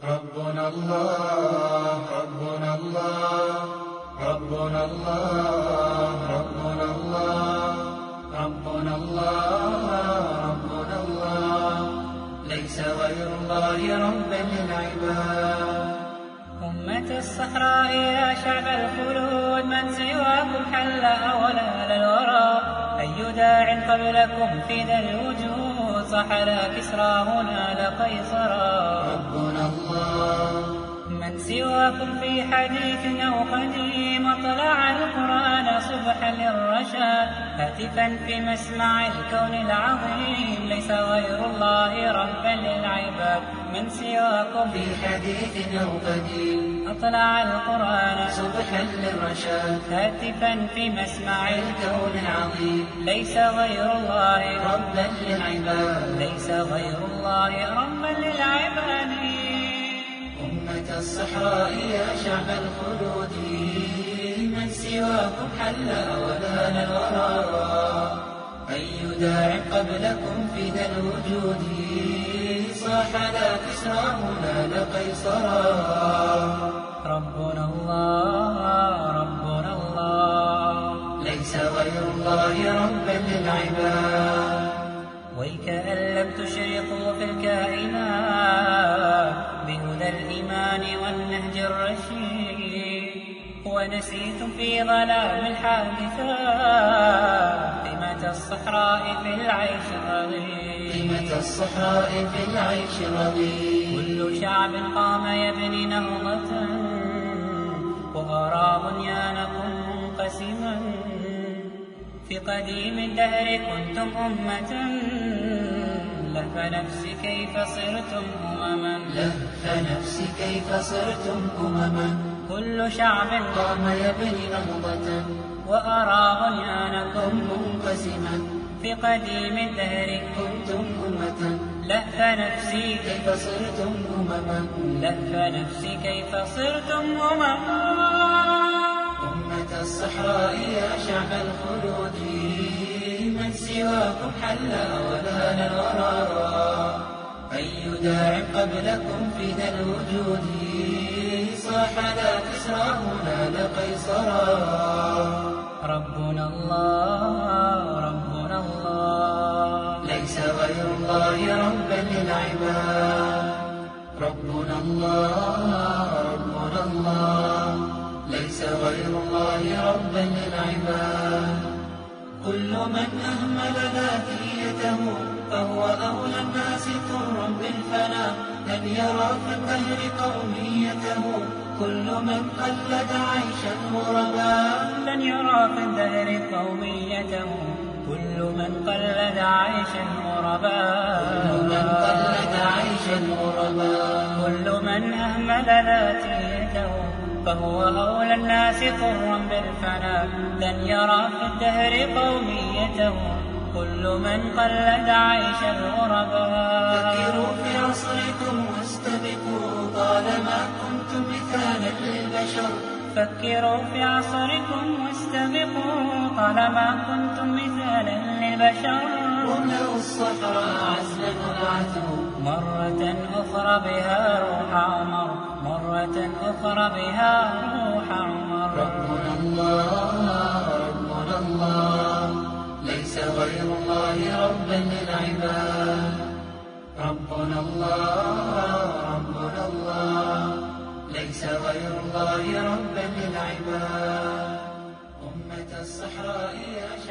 ربنا الله ربنا الله ربنا الله ربنا الله ربنا الله ربنا الله ليس غير الله ربا للعباد. أمة الصحراء يا شعب الخلود، من سواكم حل أولى للورى. أي داع قبلكم في ذا الوجود، صح لا كسرى هنا لقيصرا. ربنا الله من سواكم في حديث أو قديم، أطلع القرآن صبحا للرشاد. هاتفا في مسمع الكون العظيم، ليس غير الله ربا للعباد. من سواكم في حديث أو قديم، أطلع القرآن صبحا للرشاد. هاتفا في مسمع الكون العظيم، ليس غير الله ربا للعباد. ليس غير الله ربا للعباد. أمة الصحراء يا شعب الخلود، من سواكم حل أولان الورى. أي داع قبلكم في ذا الوجود، صاح لا كسرى هنا لقيصرا. ربنا الله ربنا الله ليس غير الله ربا للعباد. ويكأن لم تشرقوا في الكائنات بهدى الإيمان والنهج الرشيد، ونسيتم في ظلام الحادثات قيمة الصحراء في العيش الرغيد. قيمة الصحراء في العيش الرغيد. كل شعب قام يبني نهضة، وأرى بنيانكم منقسما. في قديم الدهر كنتم أمة، لهف نفسي كيف صرتم أمما. لهف نفسي كيف صرتم أمما. كل شعب قام يبني نهضة، وأرى بنيانكم منقسما. في قديم الدهر كنتم أمة، لهف نفسي كيف صرتم أمما. لهف نفسي كيف صرتم أمما. أمة الصحراء يا شعب الخلود، من سواكم حل أولان الورى. أي داع قبلكم في ذا الوجود، صاح لا كسرى هنا لقيصرا. ربنا الله ربنا الله ليس غير الله ربا للعباد. ربنا الله ربنا الله ليس غير الله ربا للعباد. كل من أهمل ذاتيته، فهو أولى الناس طرا بالفناء. لن يرى في الدهر قوميته، كل من قلد عيشا غربا. لن يرى في الدهر قوميته، كل من قلد عيشا غربا. كل من قلد عيشا غربا. كل من أهمل ذاتيته، فهو أولى الناس طرا بالفناء. لن يرى في الدهر قوميته، كل من قلد عيش الغرباء. فكروا في عصركم واستبقوا، طالما كنتم مثالا للبشر. فكروا في عصركم واستبقوا، طالما كنتم مثالا للبشر. واملأوا الصحراء عزلا وابعثوا، مرة أخرى بها روح عمر. مرة أخرى بها روح عمر. ربنا الله ربنا الله ليس غير الله ربا للعباد. ربنا الله ربنا الله ليس غير الله ربا للعباد. أمة الصحراء يا